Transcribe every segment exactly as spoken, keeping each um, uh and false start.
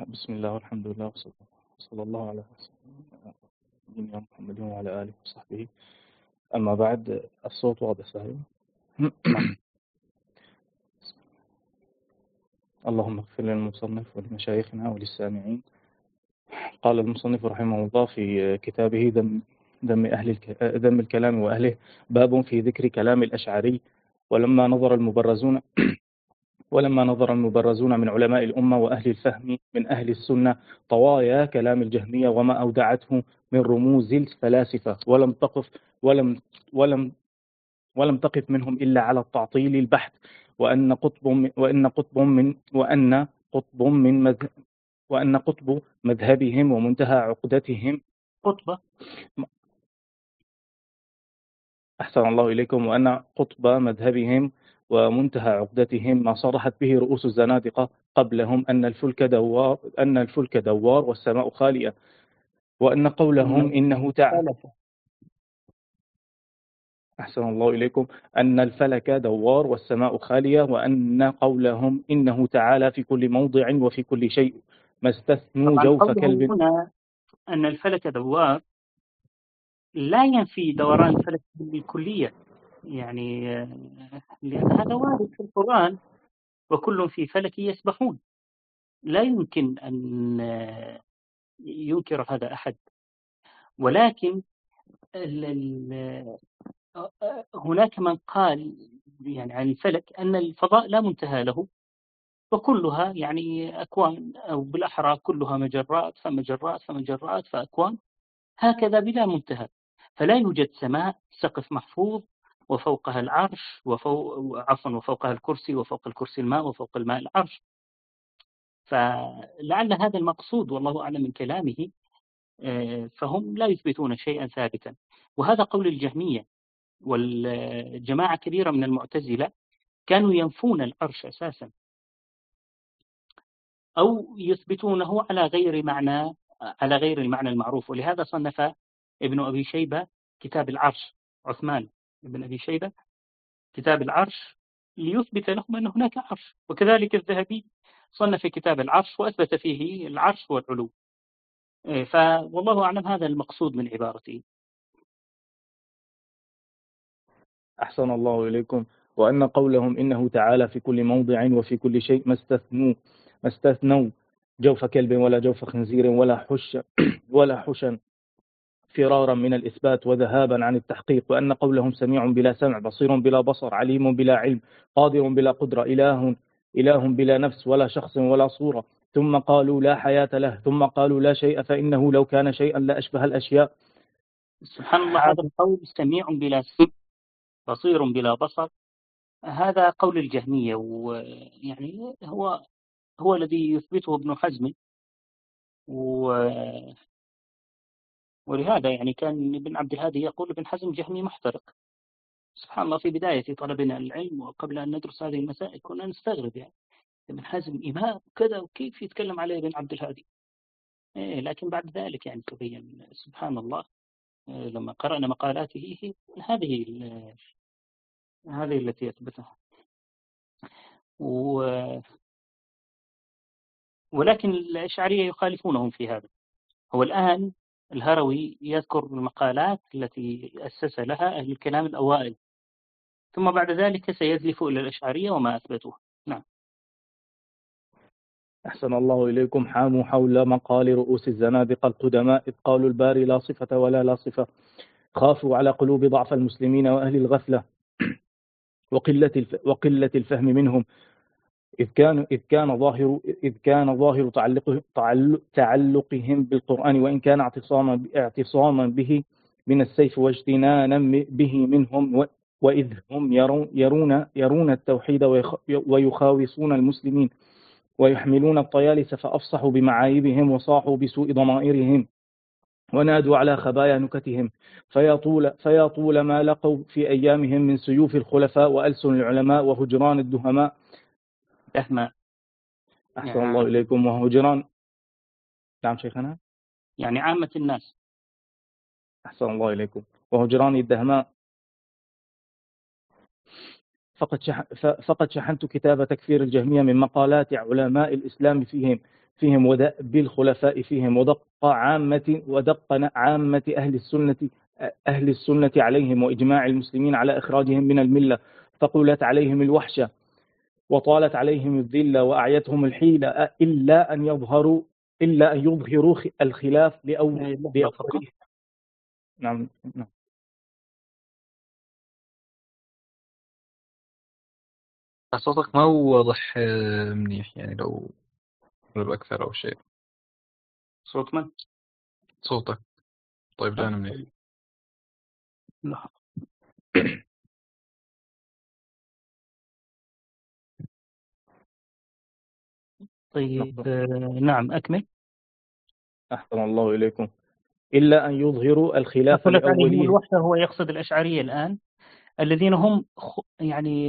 بسم الله والحمد لله وصلى صلى الله على سيدنا محمد وعلى آله وصحبه. أما بعد، الصوت واضح صحيح؟ اللهم اغفر للمصنف ولمشايخنا وللسامعين. قال المصنف رحمه الله في كتابه ذم ذم أهل الك... ذم الكلام وأهله، باب في ذكر كلام الأشعري. ولما نظر المبرزون ولما نظر المبرزون من علماء الأمة وأهل الفهم من أهل السنة طوايا كلام الجهمية وما أودعته من رموز الفلاسفة، ولم تقف ولم ولم ولم تقف منهم إلا على التعطيل البحت، وأن قطب من وأن قطب من وأن قطب من مذهب وأن قطب مذهبهم ومنتهى عقدتهم قطبة أحسن الله إليكم وأن قطب مذهبهم ومنتهى عقدتهم ما صرحت به رؤوس الزنادقة قبلهم أن الفلك دوار أن الفلك دوار والسماء خالية، وأن قولهم إنه تعالى أحسن الله إليكم أن الفلك دوار والسماء خالية، وأن قولهم إنه تعالى في كل موضع وفي كل شيء ما استثنوا جوف كلب. هنا أن الفلك دوار لا ينفي دوران الفلك بالكلية، يعني لأن هذا وارد في القرآن، وكل في فلك يسبحون. لا يمكن أن ينكر هذا أحد، ولكن هناك من قال يعني عن الفلك أن الفضاء لا منتهى له، وكلها يعني أكوان، أو بالأحرى كلها مجرات فمجرات فمجرات فأكوان، هكذا بلا منتهى. فلا يوجد سماء سقف محفوظ وفوقها العرش وفوق عفوا وفوقها الكرسي وفوق الكرسي الماء وفوق الماء العرش. فلعل هذا المقصود والله أعلم من كلامه. فهم لا يثبتون شيئا ثابتا، وهذا قول الجهمية والجماعة كبيرة من المعتزلة، كانوا ينفون العرش أساسا أو يثبتونه على غير معنى على غير المعنى المعروف. ولهذا صنف ابن أبي شيبة كتاب العرش، عثمان ابن أبي شيبة كتاب العرش، ليثبت لهم أن هناك عرش. وكذلك الذهبي صنف كتاب العرش وأثبت فيه العرش والعلو. فوالله أعلم هذا المقصود من عبارته. أحسن الله إليكم. وأن قولهم إنه تعالى في كل موضع وفي كل شيء ما استثنوا ما استثنوا جوف كلب ولا جوف خنزير ولا حش ولا حشا، فرارا من الإثبات وذهابا عن التحقيق. وأن قولهم سميع بلا سمع، بصير بلا بصر، عليم بلا علم، قادر بلا قدرة، إله إله بلا نفس ولا شخص ولا صورة، ثم قالوا لا حياة له، ثم قالوا لا شيء فإنه لو كان شيئا لأشبه الأشياء. سبحان الله، هذا القول سميع بلا سمع بصير بلا بصر، هذا قول الجهمية، ويعني هو هو الذي يثبته ابن حزم. و... ولهذا يعني كان ابن عبد الهادي يقول ابن حزم جهمي محترق. سبحان الله، في بداية طلبنا العلم وقبل أن ندرس هذه المسائل كنا نستغرب، يعني ابن حزم إمام كذا وكيف يتكلم عليه ابن عبد الهادي. إيه، لكن بعد ذلك يعني تبين سبحان الله لما قرأنا مقالاته هذه هذه التي يثبتها. و... ولكن الأشعرية يخالفونهم في هذا. هو الآن الهروي يذكر المقالات التي أسس لها أهل الكلام الأوائل، ثم بعد ذلك سيزلف إلى الأشعرية وما أثبتوه. نعم. أحسن الله إليكم. حاموا حول مقال رؤوس الزنادقة القدماء إذ قالوا الباري لا صفة ولا لا صفة، خافوا على قلوب ضعف المسلمين وأهل الغفلة وقلة الف... وقلة الفهم منهم، إذ كان إذ كان ظاهر إذ كان ظاهر تعلق تعلق تعلقهم بالقرآن، وإن كان اعتصاما اعتصاما به من السيف واجتنانا به منهم، و... وإذ هم يرون يرون يرون التوحيد ويخ... ويخاوصون المسلمين ويحملون الطيالس، فأفصحوا بمعايبهم وصاحوا بسوء ضمائرهم ونادوا على خبايا نكتهم، فيا طول, فيا طول ما لقوا في أيامهم من سيوف الخلفاء وألسن العلماء وهجران الدهماء. دهماء أحسن يعني الله إليكم. وهجران نعم شيخنا، يعني عامة الناس. أحسن الله إليكم. وهجران الدهماء. فقد, شح... فقد شحنت كتاب تكفير الجهمية من مقالات علماء الإسلام فيهم فيهم ودأب الخلفاء فيهم ودق عامة ودق عامة أهل السنة أهل السنة عليهم وإجماع المسلمين على إخراجهم من الملة، فقلت عليهم الوحشة وطالت عليهم الذلة وأعيتهم الحيلة إلا أن يظهروا إلا أن يظهروا الخلاف لأوله. نعم نعم. صوتك ما هو واضح منيح، يعني لو لو أكثر أو شيء. صوت من؟ صوتك طيب لا منيح. لا. طيب نعم أكمل. أحسن الله إليكم. إلا أن يظهروا الخلاف قلت عليهم لأوليه. الوحدة هو يقصد الأشعرية الآن الذين هم يعني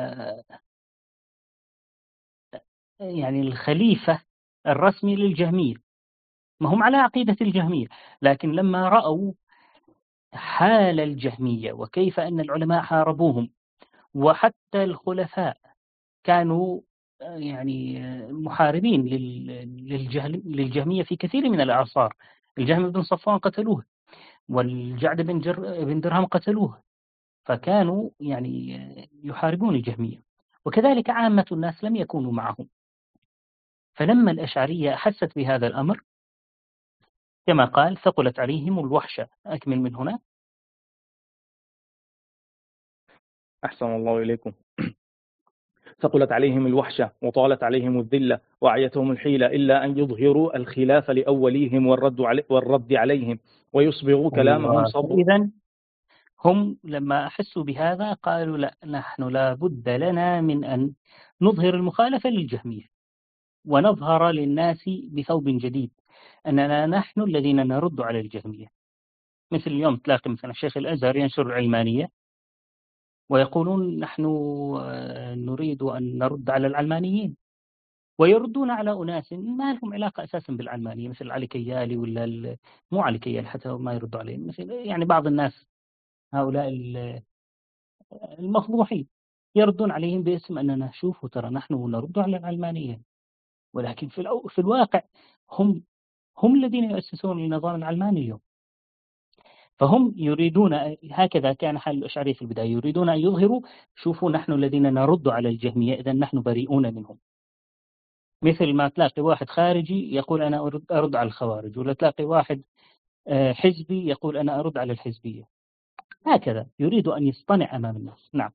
يعني الخليفة الرسمي للجهمية، ما هم على عقيدة الجهمية، لكن لما رأوا حال الجهمية وكيف أن العلماء حاربوهم وحتى الخلفاء كانوا يعني محاربين للجهمية في كثير من الأعصار. الجهم بن صفوان قتلوه، والجعد بن, جر بن درهم قتلوه، فكانوا يعني يحاربون الجهمية، وكذلك عامة الناس لم يكونوا معهم. فلما الأشعرية أحست بهذا الأمر كما قال ثقلت عليهم الوحشة. أكمل من هنا. أحسن الله إليكم. ثقلت عليهم الوحشة وطالت عليهم الذلة وأعيتهم الحيلة إلا أن يظهروا الخلاف لأوليهم والرد, علي والرد عليهم ويصبغوا كلامهم صبغا. إذن هم لما أحسوا بهذا قالوا لا، نحن لا بد لنا من أن نظهر المخالفة للجهمية ونظهر للناس بثوب جديد أننا نحن الذين نرد على الجهمية. مثل اليوم تلاقي مثلا الشيخ الأزهر ينشر العلمانية ويقولون نحن نريد أن نرد على العلمانيين، ويردون على أناس ما لهم علاقة أساسا بالعلمانية، مثل علي كيالي ولا مو علي كيالي حتى ما يردوا عليه، مثل يعني بعض الناس هؤلاء المفضوحين يردون عليهم باسم أننا شوفوا ترى نحن نرد على العلمانية، ولكن في, الأو... في الواقع هم هم الذين يؤسسون النظام العلماني اليوم. فهم يريدون، هكذا كان حال الأشعرية في البداية، يريدون أن يظهروا شوفوا نحن الذين نرد على الجهمية، إذا نحن بريئون منهم. مثل ما تلاقي واحد خارجي يقول أنا أرد, أرد على الخوارج، ولا تلاقي واحد حزبي يقول أنا أرد على الحزبية. هكذا يريد أن يصطنع أمام الناس. نعم.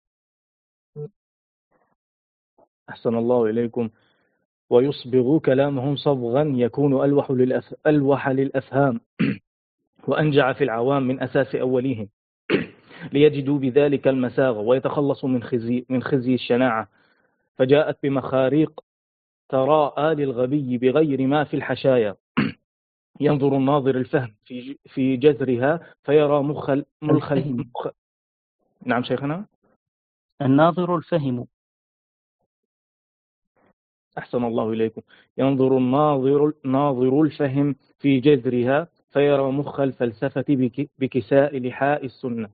أحسن الله إليكم. ويصبغوا كلامهم صبغا يكون ألوح, للأف... ألوح للأفهام وأنجع في العوام من أساس أوليهم ليجدوا بذلك المساغ ويتخلصوا من خزي, من خزي الشناعة. فجاءت بمخاريق تراءى للغبي بغير ما في الحشايا. ينظر الناظر الفهم في في جذرها فيرى مخل ملخل مخ... نعم شيخنا. الناظر الفهم. أحسن الله إليكم. ينظر الناظر ناظر الفهم في جذرها فيرى مخ الفلسفة بك... بكساء لحاء السنة.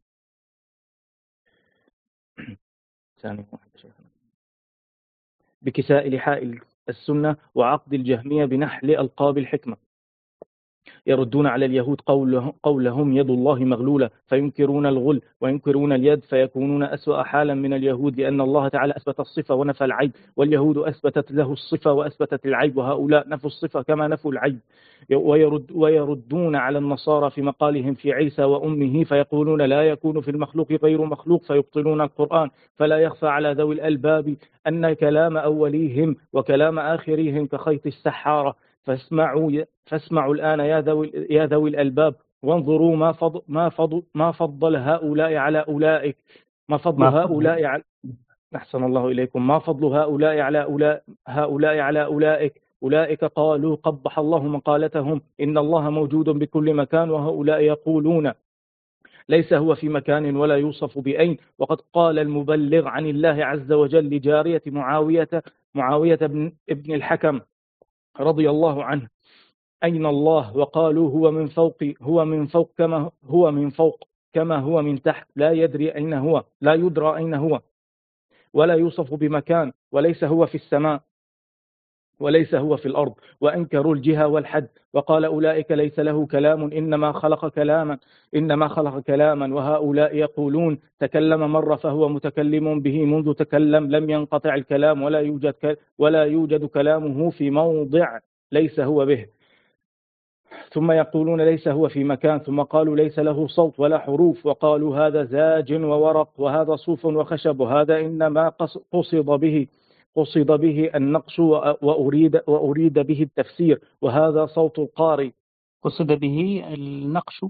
ثاني واحد شيخنا. بكساء لحاء السنة وعقد الجهمية بنحل ألقاب الحكمة. يردون على اليهود قولهم, قولهم يد الله مغلولة، فينكرون الغل وينكرون اليد، فيكونون أسوأ حالا من اليهود، لأن الله تعالى أثبت الصفة ونفى العيب، واليهود أثبتت له الصفة وأثبتت العيب، وهؤلاء نفوا الصفة كما نفوا العيب. ويرد ويردون على النصارى في مقالهم في عيسى وأمه، فيقولون لا يكون في المخلوق غير مخلوق، فيبطلون القرآن. فلا يخفى على ذوي الألباب أن كلام أوليهم وكلام آخرهم كخيط السحارة. فاسمعوا فاسمعوا الآن يا ذوي يا ذوي الألباب، وانظروا ما فضل ما فضل ما فضل هؤلاء على أولئك ما فضل ما هؤلاء على أحسن الله إليكم ما فضل هؤلاء على أولئك هؤلاء على أولئك أولئك قالوا قبح الله مقالتهم إن الله موجود بكل مكان، وهؤلاء يقولون ليس هو في مكان ولا يوصف بأين. وقد قال المبلغ عن الله عز وجل لجارية معاوية معاوية بن ابن الحكم رضي الله عنه أين الله؟ وقالوا هو من فوق هو من فوق كما هو من فوق كما هو من تحت، لا يدري أين هو لا يدرى أين هو ولا يوصف بمكان، وليس هو في السماء وليس هو في الأرض، وأنكروا الجهة والحد، وقال أولئك ليس له كلام إنما خلق كلاما إنما خلق كلاما وهؤلاء يقولون تكلم مرة فهو متكلم به منذ تكلم لم ينقطع الكلام ولا يوجد ولا يوجد كلامه في موضع ليس هو به، ثم يقولون ليس هو في مكان، ثم قالوا ليس له صوت ولا حروف، وقالوا هذا زاج وورق وهذا صوف وخشب وهذا إنما قصد به قصد به النقش وأريد, وأريد به التفسير وهذا صوت القارئ. قصد به النقش،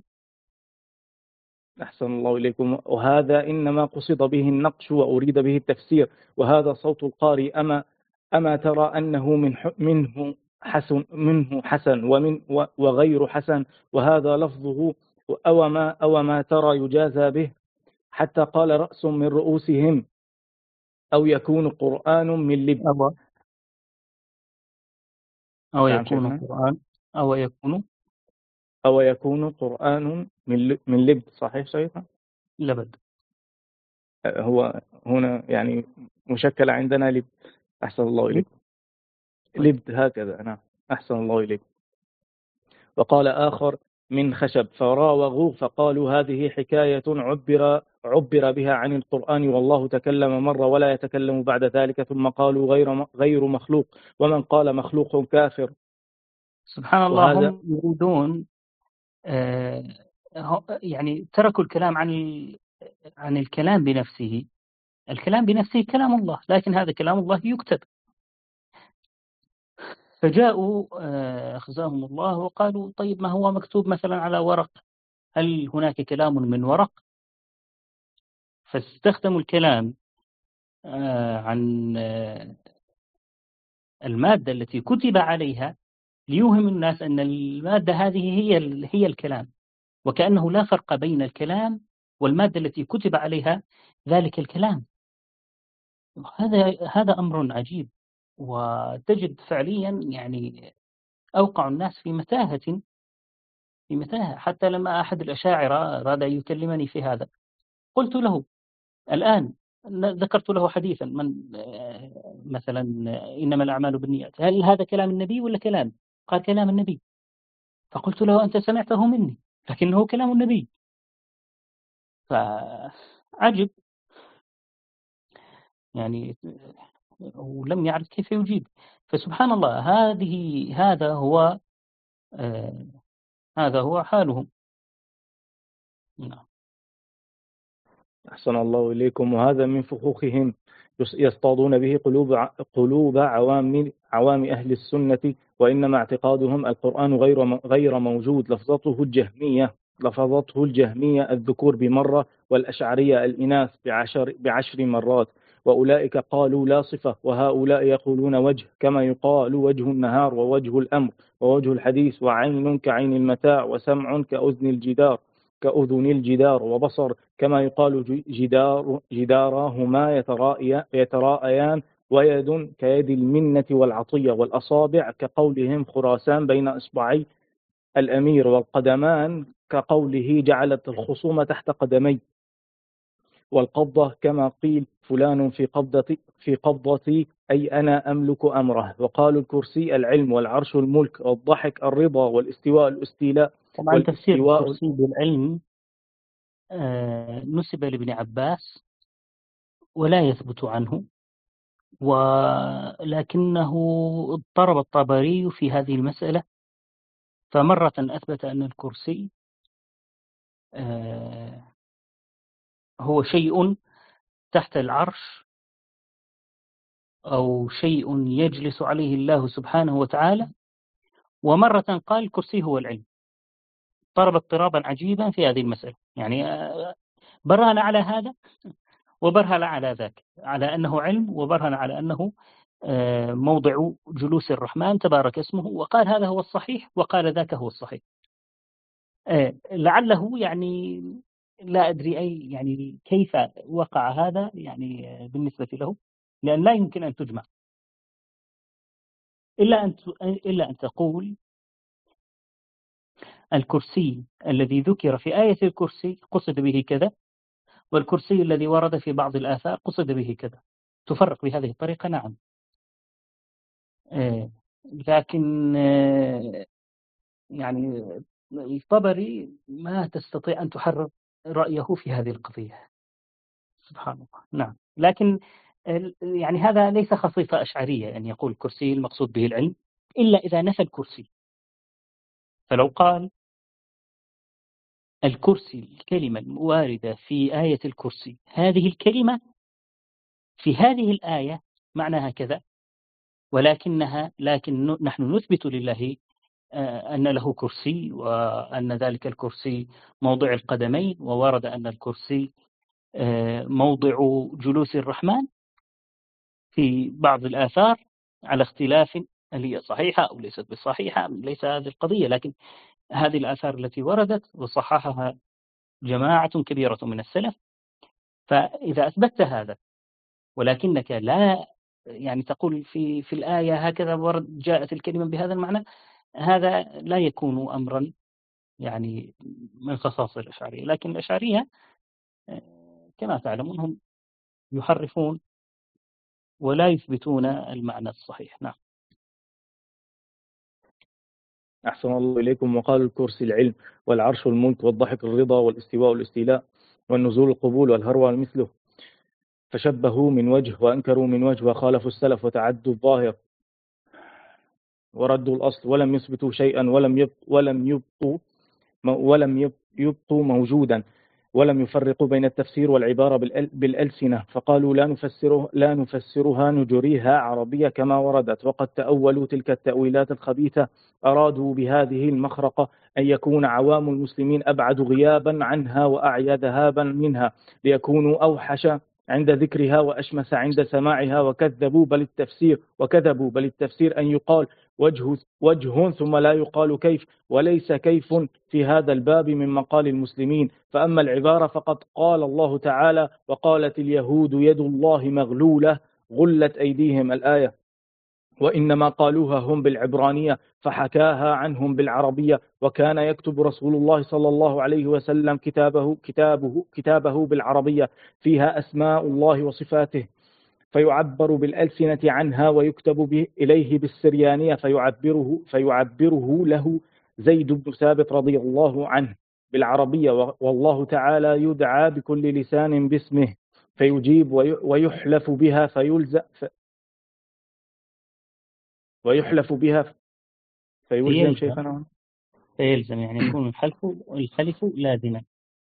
أحسن الله إليكم، وهذا إنما قصد به النقش وأريد به التفسير وهذا صوت القارئ، أما أما ترى أنه من منه حسن منه حسن ومن وغير حسن وهذا لفظه، أو ما أو ما ترى يجازى به، حتى قال رأس من رؤوسهم أو يكون قرآن من لب أو, أو يكون قرآن أو يكون أو يكون قرآن من من لب. صحيح شيخنا؟ لبد هو هنا يعني مشكل عندنا لب. أحسن الله إليكم. لب هكذا. نعم أحسن الله إليكم. وقال آخر من خشب، فراوغوا فقالوا هذه حكاية عبر عبر بها عن القرآن والله تكلم مرة ولا يتكلم بعد ذلك، ثم قالوا غير غير مخلوق، ومن قال مخلوق كافر. سبحان الله. هم يريدون آه يعني تركوا الكلام عن عن الكلام بنفسه. الكلام بنفسه كلام الله، لكن هذا كلام الله يكتب. فجاءوا أخزاهم الله وقالوا طيب ما هو مكتوب مثلا على ورق، هل هناك كلام من ورق؟ فاستخدموا الكلام عن المادة التي كتب عليها ليوهم الناس أن المادة هذه هي هي الكلام، وكأنه لا فرق بين الكلام والمادة التي كتب عليها ذلك الكلام. هذا هذا أمر عجيب، وتجد فعليا يعني أوقع الناس في متاهة في متاهة. حتى لما أحد الأشاعرة أراد أن يكلمني في هذا قلت له الآن، ذكرت له حديثا من مثلا إنما الأعمال بالنيات، هل هذا كلام النبي ولا كلام؟ قال كلام النبي. فقلت له أنت سمعته مني لكنه كلام النبي. فعجب يعني، ولم يعرف كيف يجيب. فسبحان الله، هذه هذا هو آه هذا هو حالهم. نعم. أحسن الله إليكم. وهذا من فخوخهم يصطادون به قلوب قلوب عوام عوام أهل السنة، وإنما اعتقادهم القرآن غير غير موجود. لفظته الجهمية لفظته الجهمية الذكور بمرة، والأشعرية الإناث بعشر بعشر مرات، وأولئك قالوا لا صفة، وهؤلاء يقولون وجه، كما يقال وجه النهار ووجه الأمر ووجه الحديث، وعين كعين المتاع، وسمع كأذن الجدار كأذن الجدار، وبصر كما يقال جدار جداراهما يتراءيان، ويد كيد المنة والعطية، والأصابع كقولهم خراسان بين إصبعي الأمير، والقدمان كقوله جعلت الخصوم تحت قدمي، والقبضة كما قيل فلان في قبضتي في قبضتي أي أنا أملك أمره. وقالوا الكرسي العلم، والعرش الملك، والضحك الرضا، والاستواء الاستيلاء. طبعا تفسير الكرسي بالعلم آه نسب لابن عباس ولا يثبت عنه، ولكنه اضطرب الطبري في هذه المسألة، فمرة أثبت أن الكرسي آه هو شيء تحت العرش أو شيء يجلس عليه الله سبحانه وتعالى، ومرة قال الكرسي هو العلم. اضطرب اضطرابا عجيبا في هذه المسألة، يعني برهن على هذا وبرهن على ذاك، على أنه علم، وبرهن على أنه موضع جلوس الرحمن تبارك اسمه، وقال هذا هو الصحيح وقال ذاك هو الصحيح. لعله يعني لا أدري أي يعني كيف وقع هذا يعني بالنسبة له، لأن لا يمكن أن تجمع إلا أن إلا أن تقول الكرسي الذي ذكر في آية الكرسي قصد به كذا، والكرسي الذي ورد في بعض الآثار قصد به كذا. تفرق بهذه الطريقة. نعم. لكن يعني الطبري ما تستطيع أن تحرر رأيه في هذه القضية، سبحان الله. نعم، لكن يعني هذا ليس خصيصة أشعرية أن يقول الكرسي المقصود به العلم إلا إذا نفى الكرسي. فلو قال الكرسي الكلمة الواردة في آية الكرسي هذه الكلمة في هذه الآية معناها كذا، ولكنها لكن نحن نثبت لله أن له كرسي، وأن ذلك الكرسي موضع القدمين، وورد أن الكرسي موضع جلوس الرحمن في بعض الآثار على اختلاف هل هي صحيحة أو ليست بصحيحة، ليس هذه القضية، لكن هذه الآثار التي وردت وصححها جماعة كبيرة من السلف. فإذا أثبتت هذا ولكنك لا يعني تقول في في الآية هكذا ورد جاءت الكلمة بهذا المعنى، هذا لا يكون أمرا يعني من خصائص الأشعرية. لكن الأشعرية كما تعلمون هم يحرفون ولا يثبتون المعنى الصحيح. نعم. أحسن الله إليكم. وقالوا الكرسي العلم والعرش الملك والضحك الرضا والاستواء والاستيلاء والنزول القبول والهروى مثله، فشبهوا من وجه وأنكروا من وجه وخالفوا السلف وتعدوا الظاهر وردوا الأصل ولم يثبتوا شيئا ولم يبقوا ولم يبقوا ولم يبقوا موجودا ولم يفرقوا بين التفسير والعبارة بالألسنة، فقالوا لا نفسره لا نفسرها نجريها عربية كما وردت، وقد تأولوا تلك التأويلات الخبيثة. أرادوا بهذه المخرقة أن يكون عوام المسلمين أبعد غيابا عنها وأعيا ذهابا منها، ليكونوا أوحش عند ذكرها وأشمس عند سماعها، وكذبوا بل التفسير وكذبوا بل التفسير أن يقال وجه, وجه ثم لا يقال كيف، وليس كيف في هذا الباب من مقال المسلمين. فأما العبارة فقد قال الله تعالى وقالت اليهود يد الله مغلولة غلت أيديهم الآية، وإنما قالوها هم بالعبرانية فحكاها عنهم بالعربية، وكان يكتب رسول الله صلى الله عليه وسلم كتابه, كتابه, كتابه بالعربية فيها أسماء الله وصفاته، فيعبر بالألسنة عنها ويكتب به إليه بالسريانية فيعبره, فيعبره له زيد بن ثابت رضي الله عنه بالعربية، والله تعالى يدعى بكل لسان باسمه فيجيب ويحلف بها فيلزم ويحلف بها فيلزم شيخنا فيلزم يعني يكون الحلف الحلف لازما.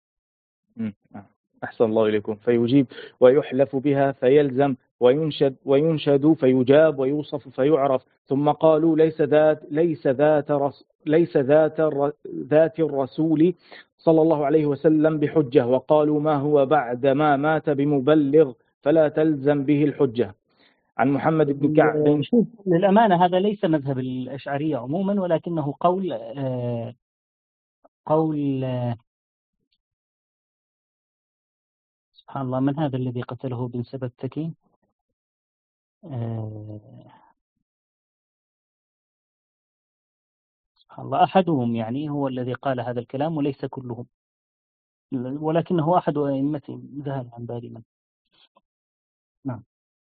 أحسن الله إليكم. فيجيب ويحلف بها فيلزم وينشد وينشد فيجاب ويوصف فيعرف. ثم قالوا ليس ذات ليس ذات رس ليس ذات ذات الرسول صلى الله عليه وسلم بحجة، وقالوا ما هو بعد ما مات بمبلغ فلا تلزم به الحجة. عن محمد بن كعب. للأمانة هذا ليس مذهب الأشعرية عموما، ولكنه قول آه قول آه سبحان الله، من هذا الذي قتله بن سبت تكين؟ آه سبحان الله، أحدهم يعني هو الذي قال هذا الكلام وليس كلهم، ولكنه أحد أئمتهم، ذهب عن بالي من. نعم.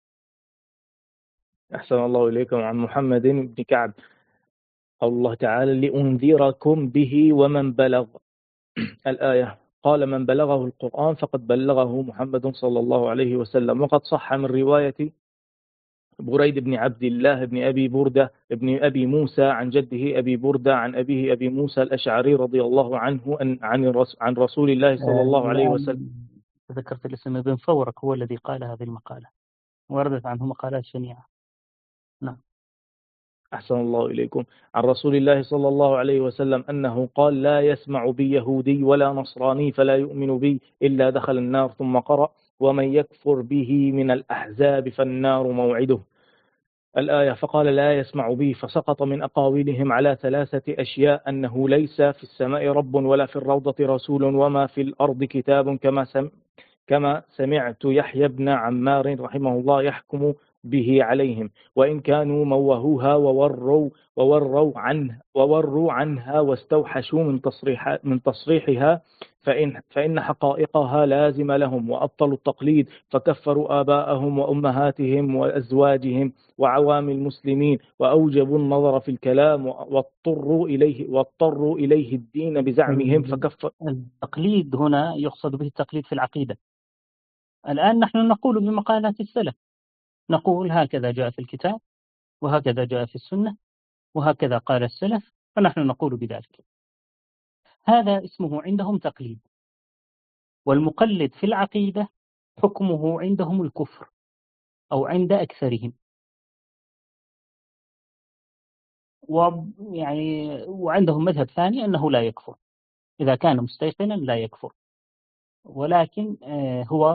أحسن الله إليكم. عن محمد بن كعب قال الله تعالى لأنذركم به ومن بلغ الآية. قال من بلغه القرآن فقد بلغه محمد صلى الله عليه وسلم. وقد صح من رواية بريد بن عبد الله بن أبي بردة بن أبي موسى عن جده أبي بردة عن أبيه أبي موسى الأشعري رضي الله عنه أن عن رسول الله صلى الله عليه وسلم. ذكرت الاسم ابن فورك هو الذي قال هذه المقالة، وردت عنه مقالات شنيعة. نعم. أحسن الله إليكم. عن رسول الله صلى الله عليه وسلم أنه قال لا يسمع بي يهودي ولا نصراني فلا يؤمن بي إلا دخل النار. ثم قرأ ومن يكفر به من الأحزاب فالنار موعده الآية. فقال لا يسمع بي، فسقط من أقاويلهم على ثلاثة أشياء: أنه ليس في السماء رب ولا في الروضة رسول وما في الأرض كتاب، كما سم كما سمعت يحيى بن عمار رحمه الله يحكم به عليهم، وإن كانوا موهوها ووروا ووروا عنه ووروا عنها واستوحشوا من تصريح من تصريحها فإن, فإن حقائقها لازم لهم، وأبطلوا التقليد فكفروا آباءهم وأمهاتهم وأزواجهم وعوام المسلمين، وأوجبوا النظر في الكلام واضطروا إليه, واضطروا إليه الدين بزعمهم فكفر. التقليد هنا يقصد به التقليد في العقيدة. الآن نحن نقول بمقالات السلف، نقول هكذا جاء في الكتاب وهكذا جاء في السنة وهكذا قال السلف، فنحن نقول بذلك. هذا اسمه عندهم تقليد. والمقلد في العقيدة حكمه عندهم الكفر أو عند أكثرهم، ويعني وعندهم مذهب ثاني أنه لا يكفر، إذا كان مستيقنا لا يكفر، ولكن هو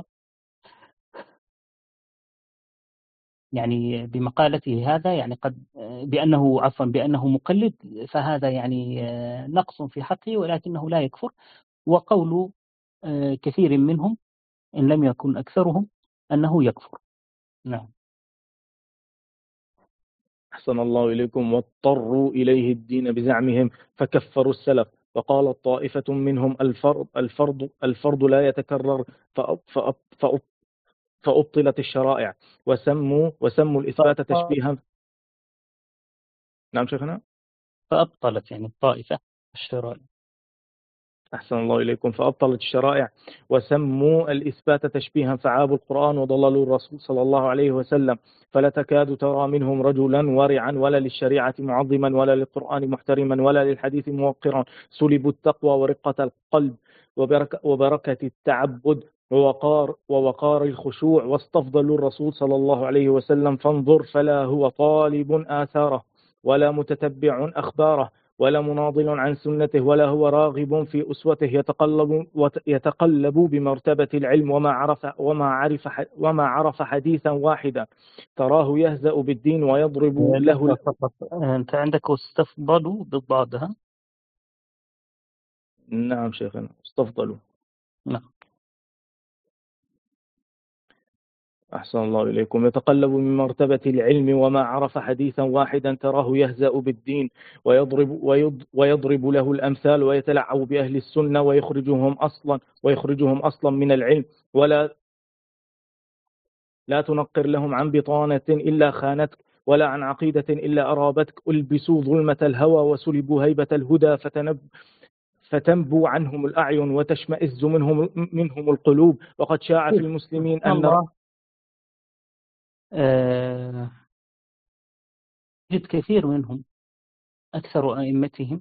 يعني بمقالته هذا يعني قد بأنه عفوا بأنه مقلد، فهذا يعني نقص في حقه، ولكنه لا يكفر. وقول كثير منهم إن لم يكن أكثرهم أنه يكفر. نعم. أحسن الله إليكم. واضطروا إليه الدين بزعمهم فكفروا السلف. وقال طائفة منهم الفرض الفرض الفرض لا يتكرر فأبطلت الشرائع وسموا وسموا الإثبات تشبيها. نعم شيخنا. فأبطلت يعني الطائفة الشرائع. أحسن الله إليكم. فأبطلت الشرائع وسموا الإثبات تشبيها فعابوا القرآن وضللوا الرسول صلى الله عليه وسلم، فلا تكاد ترى منهم رجلا ورعا ولا للشريعة معظما ولا للقرآن محترما ولا للحديث موقرا، سلبوا التقوى ورقة القلب وبركة, وبركة التعبد ووقار, ووقار الخشوع، واستفضلوا الرسول صلى الله عليه وسلم. فانظر فلا هو طالب آثاره ولا متتبع أخباره ولا مناضل عن سنته ولا هو راغب في أسوته، يتقلب يتقلب بمرتبة العلم وما عرف وما عرف وما عرف حديثا واحدا، تراه يهزأ بالدين ويضرب له. أنت عندك استفضلوا بالضاد ها؟ نعم شيخنا استفضلوا. نعم. أحسن الله إليكم. يتقلب من مرتبة العلم وما عرف حديثا واحدا، تراه يهزأ بالدين ويضرب, ويضرب له الأمثال ويتلعب بأهل السنة ويخرجهم أصلا ويخرجهم أصلا من العلم، ولا لا تنقر لهم عن بطانة إلا خانتك ولا عن عقيدة إلا أرابتك. ألبسوا ظلمة الهوى وسلبوا هيبة الهدى فتنب فتنبو عنهم الأعين وتشمئز منهم منهم القلوب. وقد شاع في المسلمين أن الله آه جد كثير منهم أكثر أئمتهم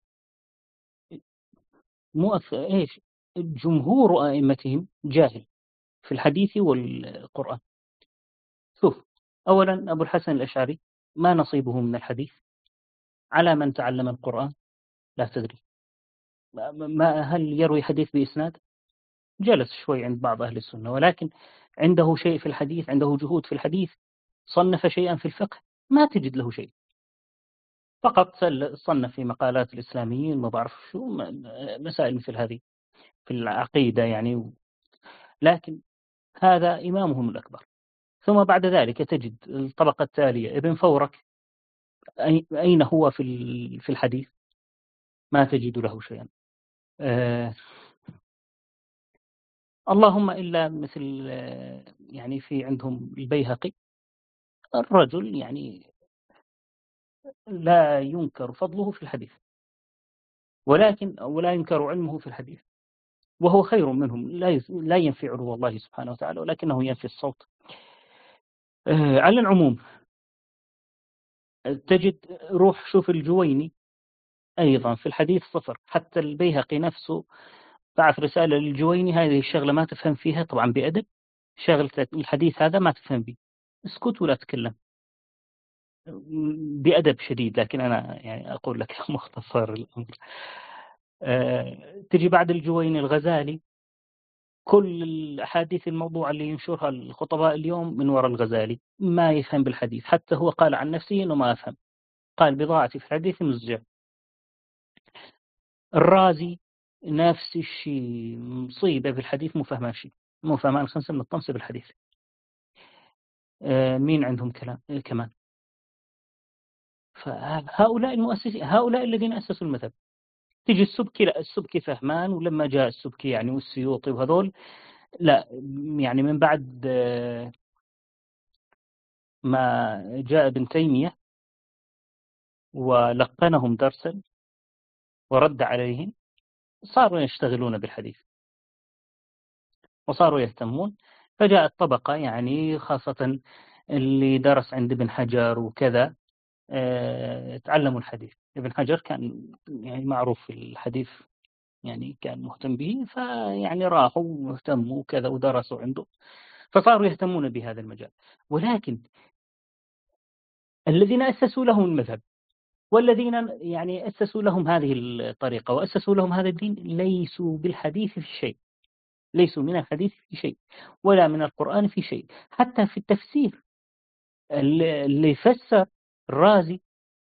مو أكثر إيش جمهور أئمتهم جاهل في الحديث والقرآن. شوف، أولا أبو الحسن الأشعري ما نصيبه من الحديث؟ على من تعلم القرآن لا تدري. ما هل يروي حديث بإسناد؟ جلس شوي عند بعض أهل السنة، ولكن عنده شيء في الحديث، عنده جهود في الحديث. صنف شيئا في الفقه ما تجد له شيء، فقط صنف في مقالات الإسلاميين ما بعرف شو مسائل مثل هذه في العقيدة يعني، لكن هذا إمامهم الأكبر. ثم بعد ذلك تجد الطبقة التالية ابن فورك، أين هو في في الحديث؟ ما تجد له شيئا. آه اللهم إلا مثل آه يعني في عندهم البيهقي، الرجل يعني لا ينكر فضله في الحديث، ولكن ولا ينكر علمه في الحديث، وهو خير منهم. لا لا ينفي علو الله سبحانه وتعالى، ولكنه ينفي الصوت. آه على العموم تجد روح شوف الجويني أيضا في الحديث صفر. حتى البيهقي نفسه بعث رسالة للجويني، هذه الشغلة ما تفهم فيها طبعا بأدب، شغلة الحديث هذا ما تفهم به، اسكت ولا تكلم بأدب شديد. لكن أنا يعني أقول لك مختصر الأمر. أه تجي بعد الجويني الغزالي، كل الأحاديث الموضوع اللي ينشرها الخطباء اليوم من وراء الغزالي، ما يفهم بالحديث. حتى هو قال عن نفسه أنه ما أفهم، قال بضاعتي في الحديث مزجع. الرازي نفس الشيء، مصيبة في الحديث مو فهمان شيء، مو فهمان خمسة من الطمس بالحديث. أه مين عندهم كلام أه كمان؟ فهؤلاء المؤسسين، هؤلاء الذين أسسوا المذهب، تيجي السبكي، لا السبكي فهمان، ولما جاء السبكي يعني والسيوطي وهذول لا، يعني من بعد ما جاء ابن تيمية ولقنهم درسا ورد عليهم صاروا يشتغلون بالحديث وصاروا يهتمون. فجاءت طبقة يعني خاصة اللي درس عند ابن حجر وكذا اه تعلموا الحديث. ابن حجر كان يعني معروف في الحديث، يعني كان مهتم به، فيعني راحوا واهتموا وكذا ودرسوا عنده، فصاروا يهتمون بهذا المجال. ولكن الذين أسسوا لهم المذهب والذين يعني أسسوا لهم هذه الطريقة وأسسوا لهم هذا الدين ليسوا بالحديث في شيء، ليسوا من الحديث في شيء ولا من القرآن في شيء. حتى في التفسير اللي فسر الرازي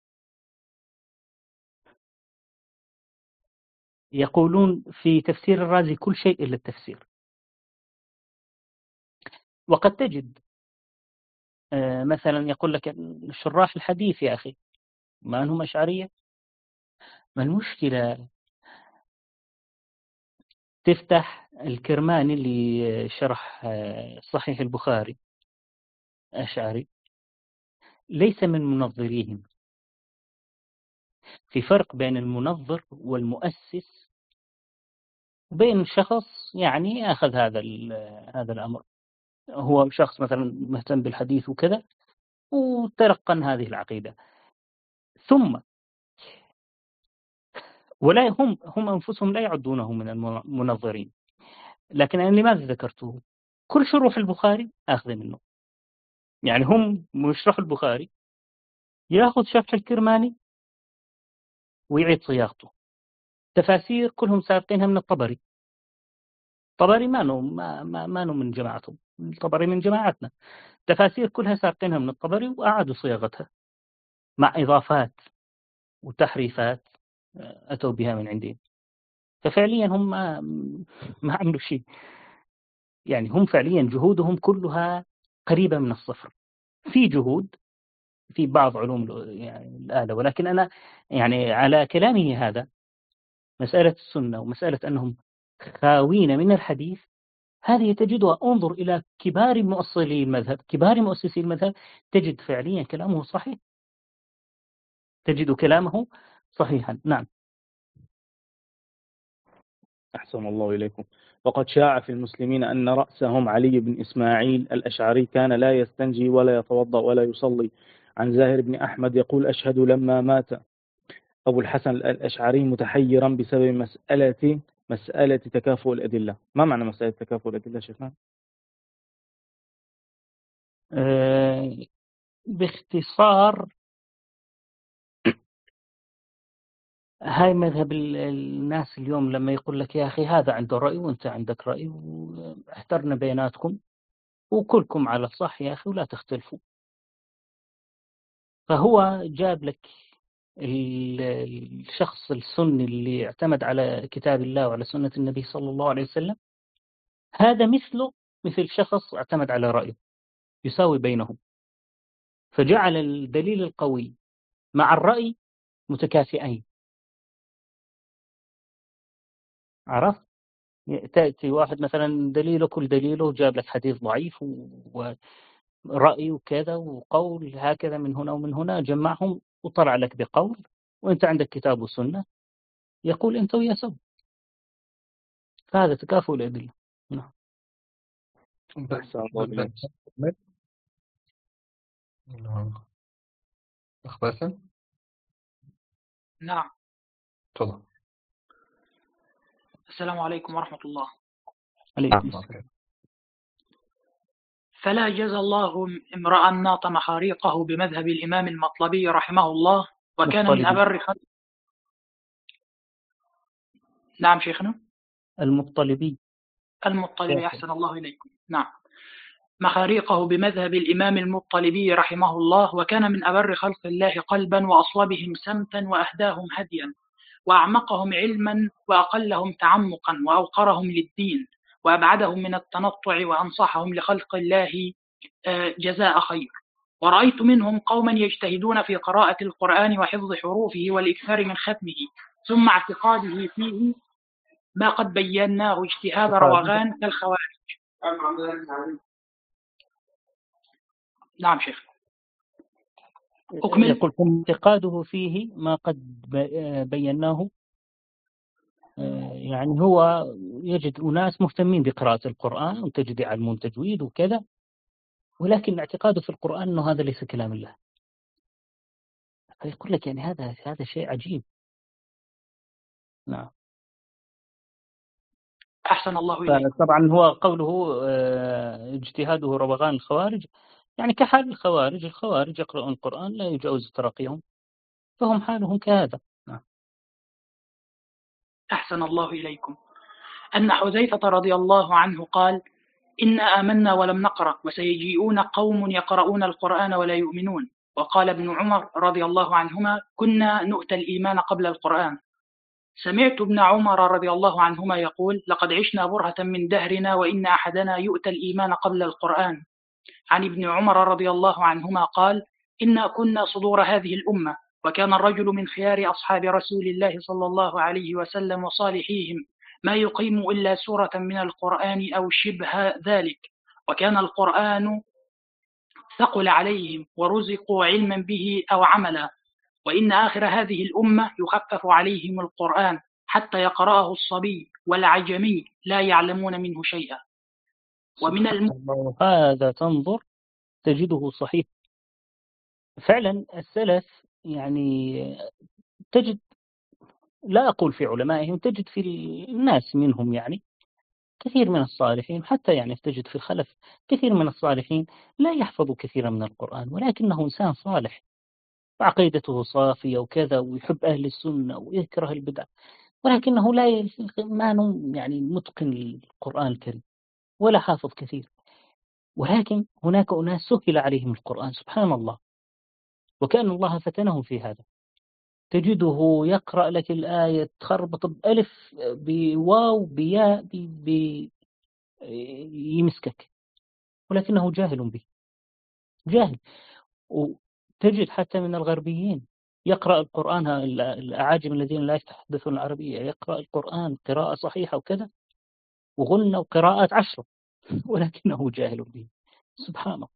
يقولون في تفسير الرازي كل شيء إلا التفسير. وقد تجد مثلا يقول لك شراح الحديث يا أخي ما أنهم أشعرية، ما المشكلة تفتح الكرماني اللي شرح صحيح البخاري أشعري، ليس من منظريهم. في فرق بين المنظر والمؤسس وبين شخص يعني أخذ هذا هذا الأمر، هو شخص مثلا مهتم بالحديث وكذا وتلقن هذه العقيدة، ثم ولا هم هم أنفسهم لا يعدونه من المنظرين. لكن أنا لماذا ذكرته؟ كل شروح البخاري أخذ منه، يعني هم مشرح البخاري يأخذ شرح الكرماني ويعيد صياغته. تفاسير كلهم سابقينها من الطبري، الطبري ما نو ما ما, ما نو من جماعتهم، الطبري من جماعتنا. تفاسير كلها سابقينها من الطبري وأعادوا صياغتها مع إضافات وتحريفات أتوا بها من عندهم. ففعليا هم ما, ما عملوا شيء، يعني هم فعليا جهودهم كلها قريبة من الصفر. في جهود في بعض علوم يعني الآلة، ولكن أنا يعني على كلامه هذا مسألة السنة ومسألة أنهم خاوين من الحديث هذه تجدها. انظر إلى كبار مؤصلي المذهب، كبار مؤسسي المذهب، تجد فعليا كلامه صحيح، تجد كلامه صحيحا. نعم. أحسن الله إليكم. وقد شاع في المسلمين أن رأسهم علي بن إسماعيل الأشعري كان لا يستنجي ولا يتوضأ ولا يصلي. عن زاهر بن أحمد يقول أشهد لما مات أبو الحسن الأشعري متحيرا بسبب مسألة مسألة تكافؤ الأدلة. ما معنى مسألة تكافؤ الأدلة شيخنا؟ أه باختصار هاي مذهب الناس اليوم لما يقول لك يا أخي هذا عنده رأي وأنت عندك رأي واحترنا بيناتكم وكلكم على الصح يا أخي ولا تختلفوا. فهو جاب لك الشخص السني اللي اعتمد على كتاب الله وعلى سنة النبي صلى الله عليه وسلم، هذا مثله مثل شخص اعتمد على رأيه، يساوي بينهم. فجعل الدليل القوي مع الرأي متكافئين. عرفت؟ تأتي واحد مثلا دليله كل دليله جاب لك حديث ضعيف ورأي وكذا وقول هكذا من هنا ومن هنا، جمعهم وطلع لك بقول، وانت عندك كتاب وسنة يقول انت ويا سوا. فهذا تكافؤ الأدلة. نعم. أخ باسم. نعم. تفضل. السلام عليكم ورحمة الله. عليكم السلام. فلا جزى الله امرأ ناط محاريقه بمذهب الإمام المطلبي رحمه الله وكان مطلبي. من أبر خلق. نعم شيخنا. المطلبي. المطلبي أحسن الله إليكم. نعم. محاريقه بمذهب الإمام المطلبي رحمه الله وكان من أبر خلق الله قلبا وأصوبهم سمتا وأهداهم هديا وأعمقهم علما وأقلهم تعمقا وأوقرهم للدين وأبعدهم من التنطع وأنصحهم لخلق الله جزاء خير. ورأيت منهم قوما يجتهدون في قراءة القرآن وحفظ حروفه والإكثار من ختمه ثم اعتقاده فيه ما قد بيناه اجتهاد روغان كالخوارج. نعم شيخ أكمل. يقول اعتقاده فيه ما قد بيناه، يعني هو يجد أناس مهتمين بقراءة القرآن وتجد يعلمون تجويد وكذا، ولكن اعتقاده في القرآن أنه هذا ليس كلام الله. فيقول لك يعني هذا هذا شيء عجيب. نعم. أحسن الله إليك. طبعا هو قوله اجتهاده روغان الخوارج، يعني كحال الخوارج. الخوارج يقرؤون القرآن لا يجاوز تراقيهم، فهم حالهم كهذا. نعم. أحسن الله إليكم. أن حذيفة رضي الله عنه قال: إنا آمنا ولم نقرأ وسيجيئون قوم يقرؤون القرآن ولا يؤمنون. وقال ابن عمر رضي الله عنهما: كنا نؤتى الإيمان قبل القرآن. سمعت ابن عمر رضي الله عنهما يقول: لقد عشنا برهة من دهرنا وإن أحدنا يؤتى الإيمان قبل القرآن. عن ابن عمر رضي الله عنهما قال: إنا كنا صدور هذه الأمة، وكان الرجل من خيار أصحاب رسول الله صلى الله عليه وسلم وصالحيهم ما يقيم إلا سورة من القرآن أو شبه ذلك، وكان القرآن ثقل عليهم ورزقوا علما به أو عملا، وإن آخر هذه الأمة يخفف عليهم القرآن حتى يقرأه الصبي والعجمي لا يعلمون منه شيئا. ومن الم... هذا تنظر تجده صحيح فعلا. السلف يعني تجد، لا أقول في علمائهم، تجد في الناس منهم يعني كثير من الصالحين، حتى يعني تجد في الخلف كثير من الصالحين لا يحفظ كثيرا من القرآن، ولكنه إنسان صالح وعقيدته صافية وكذا، ويحب أهل السنة ويكره البدع، ولكنه لا ما يعني متقن القرآن الكريم ولا حافظ كثير. ولكن هناك أناس سهل عليهم القرآن سبحان الله، وكأن الله فتنهم في هذا. تجده يقرأ لك الآية تخربط بألف بواو بياء بي يمسكك، ولكنه جاهل به، جاهل. وتجد حتى من الغربيين يقرأ القرآن، الأعاجم الذين لا يتحدثون العربية يقرأ القرآن قراءة صحيحة وكذا وغنى وقراءات عشرة، ولكنه جاهل به سبحان الله.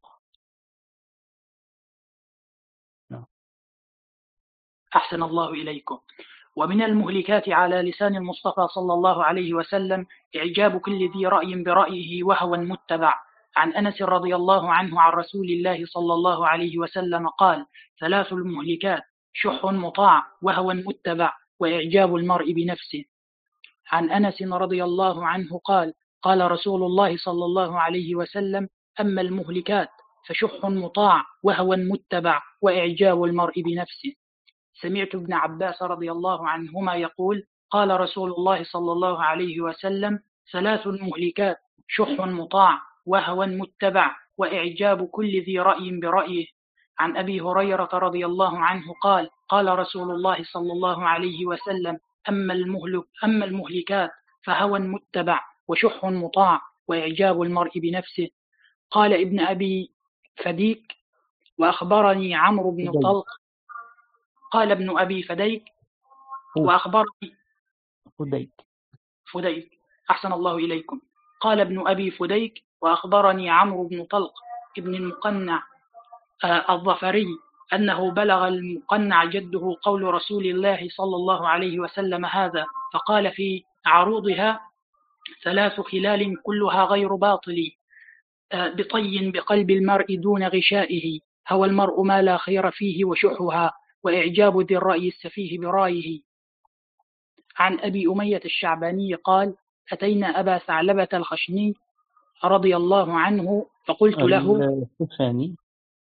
نعم. أحسن الله إليكم. ومن المهلكات على لسان المصطفى صلى الله عليه وسلم إعجاب كل ذي رأي برأيه وهوى متبع. عن أنس رضي الله عنه عن رسول الله صلى الله عليه وسلم قال: ثلاث المهلكات: شح مطاع وهوى متبع وإعجاب المرء بنفسه. عن أنس رضي الله عنه قال: قال رسول الله صلى الله عليه وسلم: أما المهلكات فشح مطاع وهوى متبع وإعجاب المرء بنفسه. سمعت ابن عباس رضي الله عنهما يقول: قال رسول الله صلى الله عليه وسلم: ثلاث مهلكات: شح مطاع وهوى متبع وإعجاب كل ذي رأي برأيه. عن أبي هريرة رضي الله عنه قال: قال رسول الله صلى الله عليه وسلم: أما المهلك أما المهلكات فهوى متبع وشح مطاع وإعجاب المرء بنفسه. قال ابن أبي فديك: وأخبرني عمرو بن طلق قال ابن أبي فديك وأخبرني فديك فديك أحسن الله إليكم. قال ابن أبي فديك: وأخبرني عمرو بن طلق ابن المقنع آه الظفري أنه بلغ المقنع جده قول رسول الله صلى الله عليه وسلم هذا، فقال في عروضها: ثلاث خلال كلها غير باطل، آه بطي بقلب المرء دون غشائه، هوى المرء ما لا خير فيه وشحها، وإعجاب ذي الرأي السفيه برأيه. عن أبي أمية الشعباني قال: أتينا أبا ثعلبة الخشني رضي الله عنه فقلت له الخشني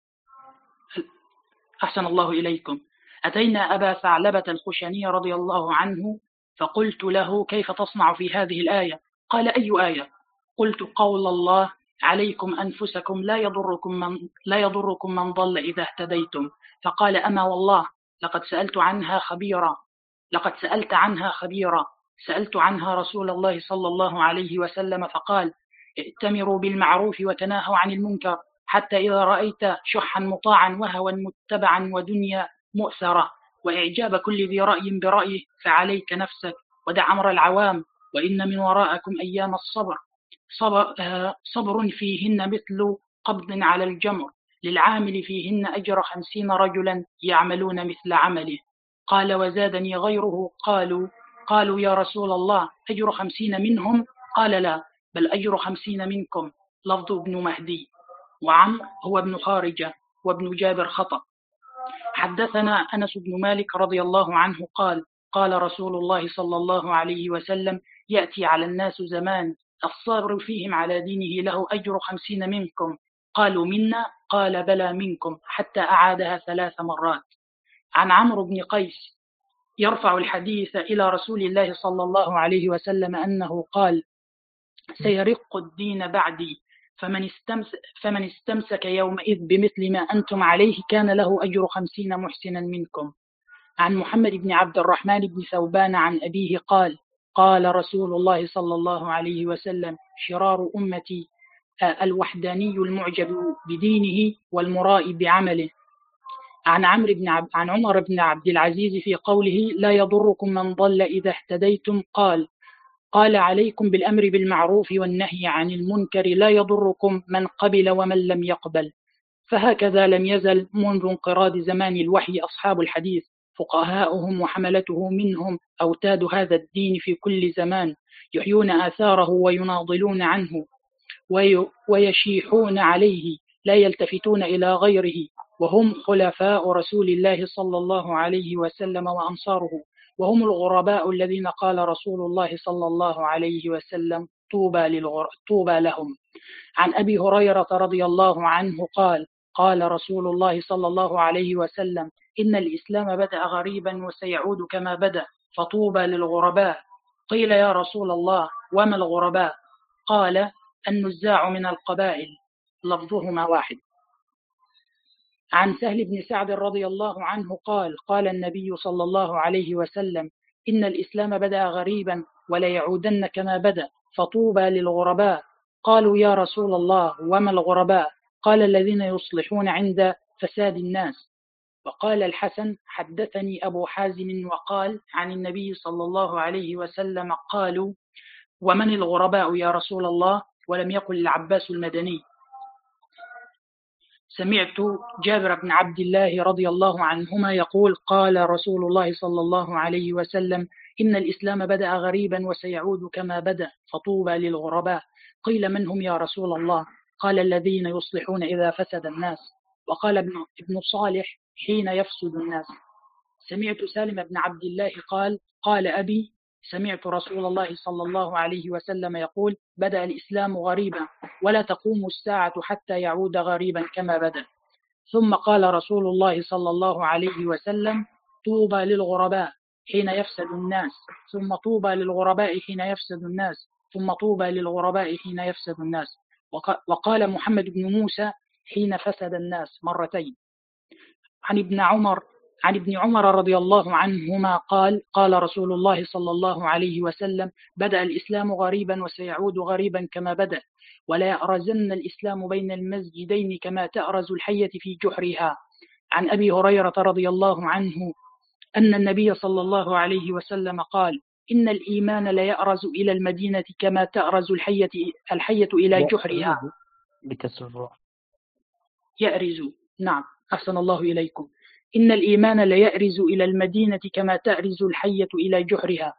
أحسن الله إليكم. أتينا أبا ثعلبة الخشني رضي الله عنه فقلت له: كيف تصنع في هذه الآية؟ قال: أي آية؟ قلت: قول الله: عليكم أنفسكم لا يضركم من, لا يضركم من ضل إذا اهتديتم. فقال: أما والله لقد سألت عنها خبيرا لقد سألت عنها خبيرا سألت عنها رسول الله صلى الله عليه وسلم فقال: ائتمروا بالمعروف وتناهوا عن المنكر، حتى إذا رأيت شحا مطاعا وهوى متبعا ودنيا مؤثرة وإعجاب كل ذي رأي برأيه، فعليك نفسك ودع أمر العوام، وإن من وراءكم أيام الصبر صبر, صبر فيهن مثل قبض على الجمر، للعامل فيهن أجر خمسين رجلا يعملون مثل عمله. قال وزادني غيره قالوا قالوا يا رسول الله أجر خمسين منهم؟ قال لا، بل أجر خمسين منكم. لفظ ابن مهدي. وعمر هو ابن خارجة وابن جابر خطأ. حدثنا أنس بن مالك رضي الله عنه قال قال رسول الله صلى الله عليه وسلم يأتي على الناس زمان الصابر فيهم على دينه له أجر خمسين منكم. قالوا منا؟ قال بلى منكم، حتى أعادها ثلاث مرات. عن عمرو بن قيس يرفع الحديث إلى رسول الله صلى الله عليه وسلم أنه قال سيرق الدين بعدي، فمن استمسك, فمن استمسك يومئذ بمثل ما أنتم عليه كان له أجر خمسين محسنا منكم. عن محمد بن عبد الرحمن بن ثوبان عن أبيه قال قال رسول الله صلى الله عليه وسلم شرار أمتي الوحداني المعجب بدينه والمرائي بعمله. عن عمرو بن عب... عن عمر بن عبد العزيز في قوله لا يضركم من ضل إذا اهتديتم قال قال عليكم بالأمر بالمعروف والنهي عن المنكر لا يضركم من قبل ومن لم يقبل. فهكذا لم يزل منذ انقراض زمان الوحي أصحاب الحديث فقهاؤهم وحملته منهم أوتاد هذا الدين في كل زمان يحيون آثاره ويناضلون عنه ويشيحون عليه لا يلتفتون إلى غيره، وهم خلفاء رسول الله صلى الله عليه وسلم وأنصاره، وهم الغرباء الذين قال رسول الله صلى الله عليه وسلم طوبى, للغر... طوبى لهم. عن أبي هريرة رضي الله عنه قال قال رسول الله صلى الله عليه وسلم إن الإسلام بدأ غريبا وسيعود كما بدأ، فطوبى للغرباء. قيل يا رسول الله وما الغرباء؟ قال النزاع من القبائل، لفظهما واحد. عن سهل بن سعد رضي الله عنه قال قال النبي صلى الله عليه وسلم إن الإسلام بدأ غريبا ولا يعودن كما بدأ، فطوبى للغرباء. قالوا يا رسول الله وما الغرباء؟ قال الذين يصلحون عند فساد الناس. وقال الحسن حدثني أبو حازم وقال عن النبي صلى الله عليه وسلم قالوا ومن الغرباء يا رسول الله؟ ولم يقل العباس المدني. سمعت جابر بن عبد الله رضي الله عنهما يقول قال رسول الله صلى الله عليه وسلم إن الإسلام بدأ غريبا وسيعود كما بدأ، فطوبى للغرباء. قيل من هم يا رسول الله؟ قال الذين يصلحون إذا فسد الناس. وقال ابن صالح حين يفسد الناس. سمعت سالم بن عبد الله قال قال أبي سمعت رسول الله صلى الله عليه وسلم يقول بدأ الإسلام غريبا ولا تقوم الساعة حتى يعود غريبا كما بدأ. ثم قال رسول الله صلى الله عليه وسلم طوبى للغرباء حين يفسد الناس، ثم طوبى للغرباء حين يفسد الناس، ثم طوبى للغرباء حين يفسد الناس. وقال محمد بن موسى حين فسد الناس مرتين. عن ابن عمر عن ابن عمر رضي الله عنهما قال قال رسول الله صلى الله عليه وسلم بدأ الإسلام غريبا وسيعود غريبا كما بدأ، ولا يأرزن الإسلام بين المسجدين كما تأرز الحية في جحرها. عن أبي هريرة رضي الله عنه أن النبي صلى الله عليه وسلم قال إن الإيمان لا يأرز إلى المدينة كما تأرز الحية الحية إلى جحرها. بكسر الراء. يأرز. نعم، أحسن الله إليكم. إن الإيمان لا يأرز إلى المدينة كما تأرز الحية إلى جحرها.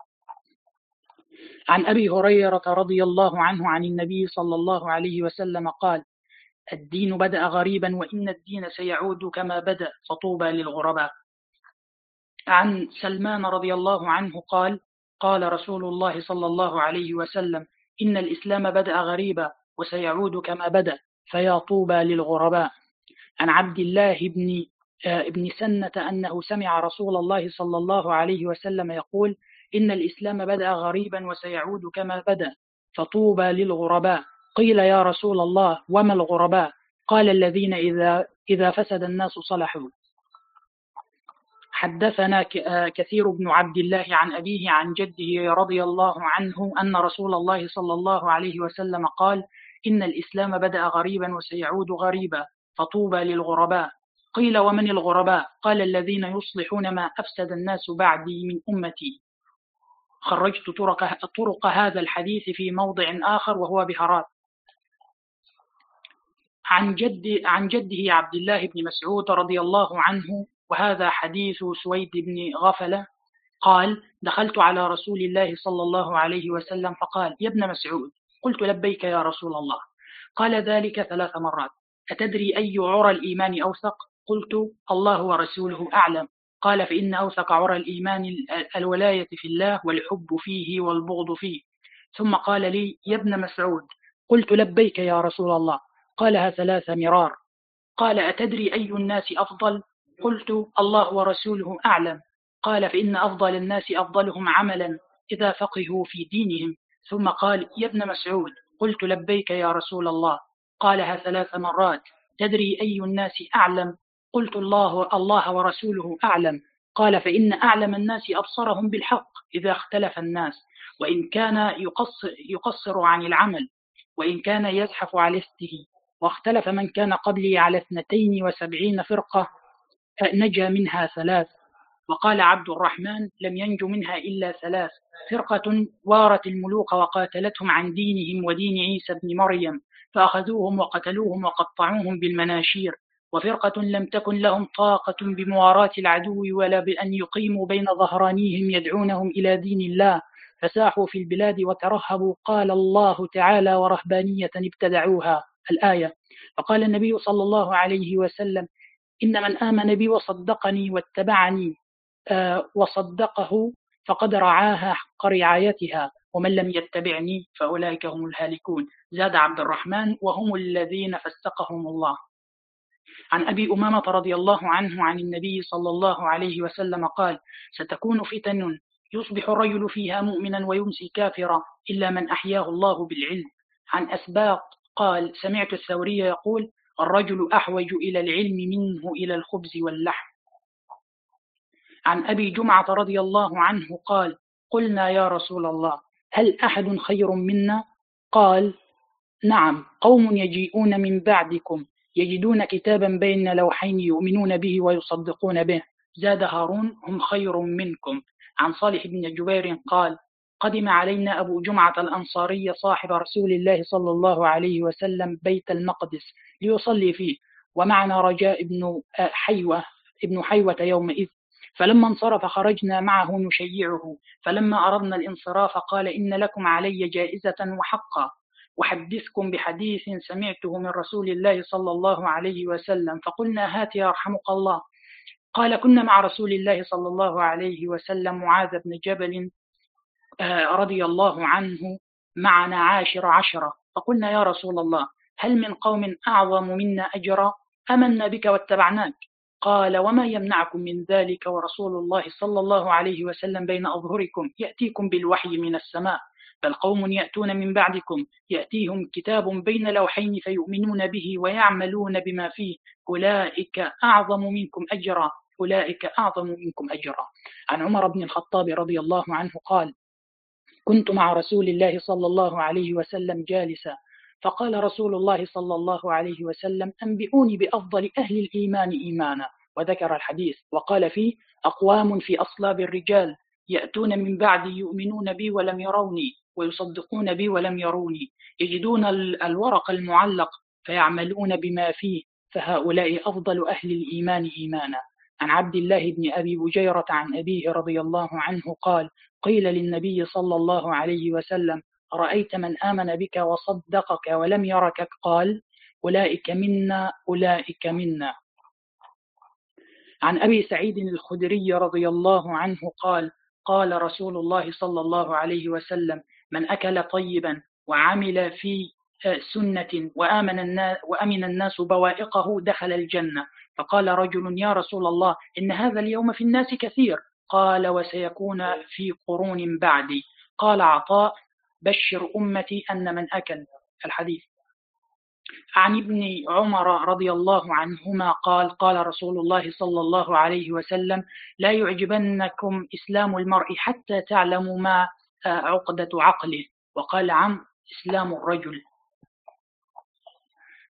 عن أبي هريرة رضي الله عنه عن النبي صلى الله عليه وسلم قال الدين بدأ غريبا وإن الدين سيعود كما بدأ، فطوبى للغرباء. عن سلمان رضي الله عنه قال قال رسول الله صلى الله عليه وسلم إن الإسلام بدأ غريبا وسيعود كما بدأ، فيا طوبى للغرباء. عن عبد الله بن ابن سنة أنه سمع رسول الله صلى الله عليه وسلم يقول إن الإسلام بدأ غريبا وسيعود كما بدأ، فطوبى للغرباء. قيل يا رسول الله وما الغرباء؟ قال الذين إذا, إذا فسد الناس صلحوا. حدثنا كثير بن عبد الله عن أبيه عن جده رضي الله عنه أن رسول الله صلى الله عليه وسلم قال إن الإسلام بدأ غريبا وسيعود غريبا، فطوبى للغرباء. قيل ومن الغرباء؟ قال الذين يصلحون ما أفسد الناس بعدي من أمتي. خرجت طرق, طرق هذا الحديث في موضع آخر وهو بهارات. عن جد عن جده عبد الله بن مسعود رضي الله عنه، وهذا حديث سويد بن غفلة، قال: دخلت على رسول الله صلى الله عليه وسلم فقال: يا ابن مسعود. قلت: لبيك يا رسول الله. قال ذلك ثلاث مرات. أتدري أي عرى الإيمان أوثق؟ قلت: الله ورسوله أعلم. قال: فإن أوثق عرى الإيمان الولاية في الله والحب فيه والبغض فيه. ثم قال لي: يا ابن مسعود. قلت: لبيك يا رسول الله. قالها ثلاث مرار. قال: أتدري أي الناس أفضل؟ قلت: الله ورسوله أعلم. قال: فإن أفضل الناس أفضلهم عملا إذا فقهوا في دينهم. ثم قال: يا ابن مسعود. قلت: لبيك يا رسول الله. قالها ثلاث مرات. تدري أي الناس أعلم؟ قلت: الله الله ورسوله أعلم. قال: فإن أعلم الناس أبصرهم بالحق إذا اختلف الناس، وإن كان يقصر, يقصر عن العمل، وإن كان يزحف على استه. واختلف من كان قبلي على اثنتين وسبعين فرقة، نجا منها ثلاث. وقال عبد الرحمن: لم ينج منها إلا ثلاث: فرقة وارت الملوك وقاتلتهم عن دينهم ودين عيسى بن مريم فأخذوهم وقتلوهم وقطعوهم بالمناشير، وفرقة لم تكن لهم طاقة بمواراة العدو ولا بأن يقيموا بين ظهرانيهم يدعونهم إلى دين الله فساحوا في البلاد وترهبوا. قال الله تعالى: ورهبانية ابتدعوها، الآية. فقال النبي صلى الله عليه وسلم: إن من آمن بي وصدقني واتبعني آه وصدقه فقد رعاها حق رعايتها، ومن لم يتبعني فأولئك هم الهالكون. زاد عبد الرحمن: وهم الذين فسقهم الله. عن أبي أمامة رضي الله عنه عن النبي صلى الله عليه وسلم قال: ستكون فتن يصبح الرجل فيها مؤمنا ويمسي كافرا إلا من أحياه الله بالعلم. عن أسباط قال: سمعت الثوري يقول: الرجل أحوج إلى العلم منه إلى الخبز واللحم. عن أبي جمعة رضي الله عنه قال: قلنا يا رسول الله هل أحد خير منا؟ قال: نعم، قوم يجيئون من بعدكم يجدون كتابا بين لوحين يؤمنون به ويصدقون به. زاد هارون: هم خير منكم. عن صالح بن جبير قال: قدم علينا أبو جمعة الأنصاري صاحب رسول الله صلى الله عليه وسلم بيت المقدس ليصلي فيه، ومعنا رجاء ابن حيوة ابن حيوة يومئذ، فلما انصرف خرجنا معه نشيعه، فلما أردنا الانصراف قال: إن لكم علي جائزة وحقا، وحدثكم بحديث سمعته من رسول الله صلى الله عليه وسلم. فقلنا: هات يرحمك الله. قال: كنا مع رسول الله صلى الله عليه وسلم معاذ بن جبل رضي الله عنه معنا عاشر عشرة، فقلنا: يا رسول الله هل من قوم أعظم منا أجرا؟ أمنا بك واتبعناك. قال: وما يمنعكم من ذلك ورسول الله صلى الله عليه وسلم بين أظهركم يأتيكم بالوحي من السماء، بل قوم يأتون من بعدكم يأتيهم كتاب بين لوحين فيؤمنون به ويعملون بما فيه، أولئك أعظم منكم أجرا أولئك أعظم منكم أجرا. عن عمر بن الخطاب رضي الله عنه قال: كنت مع رسول الله صلى الله عليه وسلم جالسا، فقال رسول الله صلى الله عليه وسلم: أنبئوني بأفضل أهل الإيمان إيمانا، وذكر الحديث وقال فيه: أقوام في أصلاب الرجال يأتون من بعدي يؤمنون بي ولم يروني ويصدقون بي ولم يروني، يجدون الورق المعلق فيعملون بما فيه، فهؤلاء أفضل أهل الإيمان إيمانا. عن عبد الله بن أبي بجيرة عن أبيه رضي الله عنه قال: قيل للنبي صلى الله عليه وسلم: رأيت من آمن بك وصدقك ولم يرك؟ قال: أولئك منا أولئك منا. عن أبي سعيد الخدري رضي الله عنه قال: قال رسول الله صلى الله عليه وسلم: من أكل طيبا وعمل في سنة وآمن الناس, وأمن الناس بوائقه دخل الجنة. فقال رجل: يا رسول الله إن هذا اليوم في الناس كثير. قال: وسيكون في قرون بعدي. قال عطاء: بشر أمتي أن من أكل. الحديث. عن ابن عمر رضي الله عنهما قال: قال رسول الله صلى الله عليه وسلم: لا يعجبنكم إسلام المرء حتى تعلموا ما عقدة عقله. وقال: عم إسلام الرجل.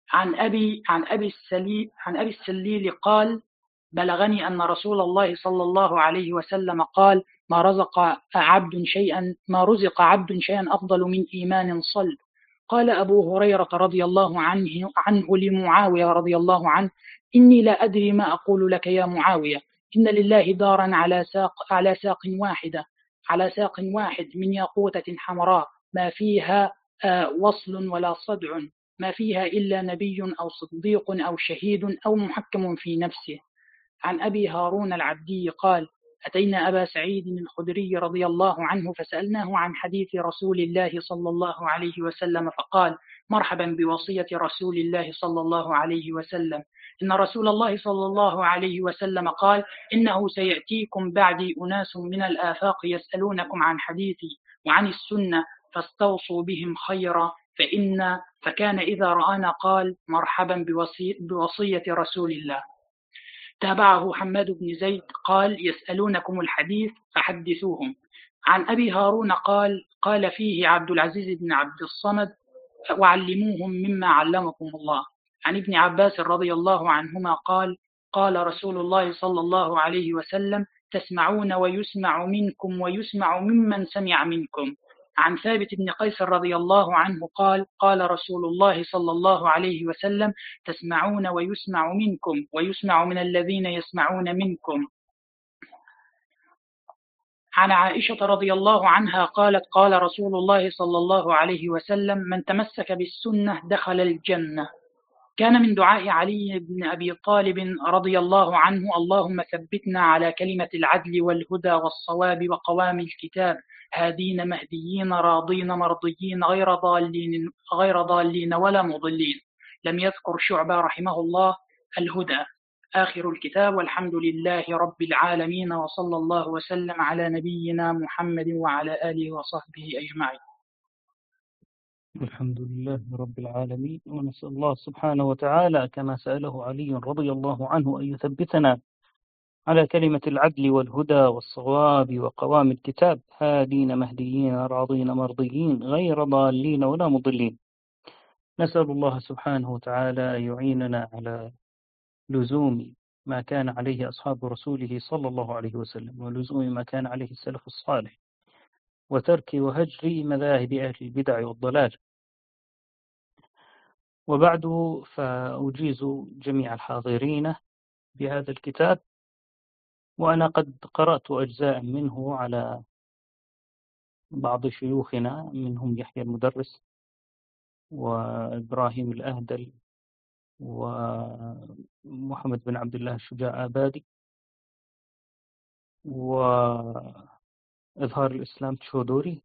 عن أبي عن أبي السليل عن أبي السليل قال: بلغني أن رسول الله صلى الله عليه وسلم قال: ما رزق عبد شيئا ما رزق عبد شيئا أفضل من إيمان صلب. قال أبو هريرة رضي الله عنه عنه لمعاوية رضي الله عنه: إني لا أدري ما أقول لك يا معاوية، إن لله دارا على ساق على ساق واحدة على ساق واحد من ياقوتة حمراء، ما فيها آه وصل ولا صدع، ما فيها إلا نبي أو صديق أو شهيد أو محكم في نفسه. عن أبي هارون العبدي قال: أتينا أبا سعيد الخدري رضي الله عنه فسألناه عن حديث رسول الله صلى الله عليه وسلم، فقال: مرحبا بوصية رسول الله صلى الله عليه وسلم، إن رسول الله صلى الله عليه وسلم قال: إنه سيأتيكم بعدي أناس من الآفاق يسألونكم عن حديثي وعن السنة، فاستوصوا بهم خيرا، فإن فكان إذا رآنا قال: مرحبا بوصي بوصية رسول الله. تابعه حماد بن زيد قال: يسألونكم الحديث فحدثوهم. عن أبي هارون قال: قال فيه عبد العزيز بن عبد الصمد: وعلموهم مما علمكم الله. عن ابن عباس رضي الله عنهما قال: قال رسول الله صلى الله عليه وسلم: تسمعون ويسمع منكم ويسمع ممن سمع منكم. عن ثابت بن قيس رضي الله عنه قال: قال رسول الله صلى الله عليه وسلم: تسمعون ويسمع منكم ويسمع من الذين يسمعون منكم. عن عائشة رضي الله عنها قالت: قال رسول الله صلى الله عليه وسلم: من تمسك بالسنة دخل الجنة. كان من دعاء علي بن أبي طالب رضي الله عنه: اللهم ثبتنا على كلمة العدل والهدى والصواب وقوام الكتاب، هادين مهديين راضين مرضيين غير ضالين غير ضالين ولا مضلين. لم يذكر شعبة رحمه الله الهدى. آخر الكتاب، والحمد لله رب العالمين، وصلى الله وسلم على نبينا محمد وعلى آله وصحبه أجمعين. الحمد لله رب العالمين، ونسأل الله سبحانه وتعالى كما سأله علي رضي الله عنه أن يثبتنا على كلمة العدل والهدى والصواب وقوام الكتاب، هادين مهديين راضين مرضيين غير ضالين ولا مضلين. نسأل الله سبحانه وتعالى أن يعيننا على لزوم ما كان عليه أصحاب رسوله صلى الله عليه وسلم، ولزوم ما كان عليه السلف الصالح، وترك وهجر مذاهب أهل البدع والضلال. وبعد، فأجيز جميع الحاضرين بهذا الكتاب، وأنا قد قرأت أجزاء منه على بعض شيوخنا، منهم يحيى المدرس وإبراهيم الأهدل ومحمد بن عبد الله الشجاع آبادي وإظهار الإسلام تشودوري،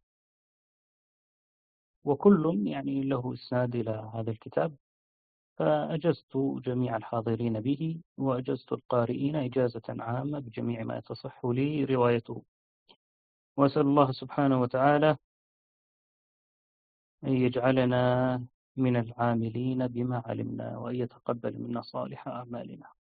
وكل يعني له إسناد إلى هذا الكتاب، فأجزت جميع الحاضرين به، وأجزت القارئين إجازة عامة بجميع ما تصح لي روايته. وأسأل الله سبحانه وتعالى أن يجعلنا من العاملين بما علمنا، وأن يتقبل منا صالح أعمالنا.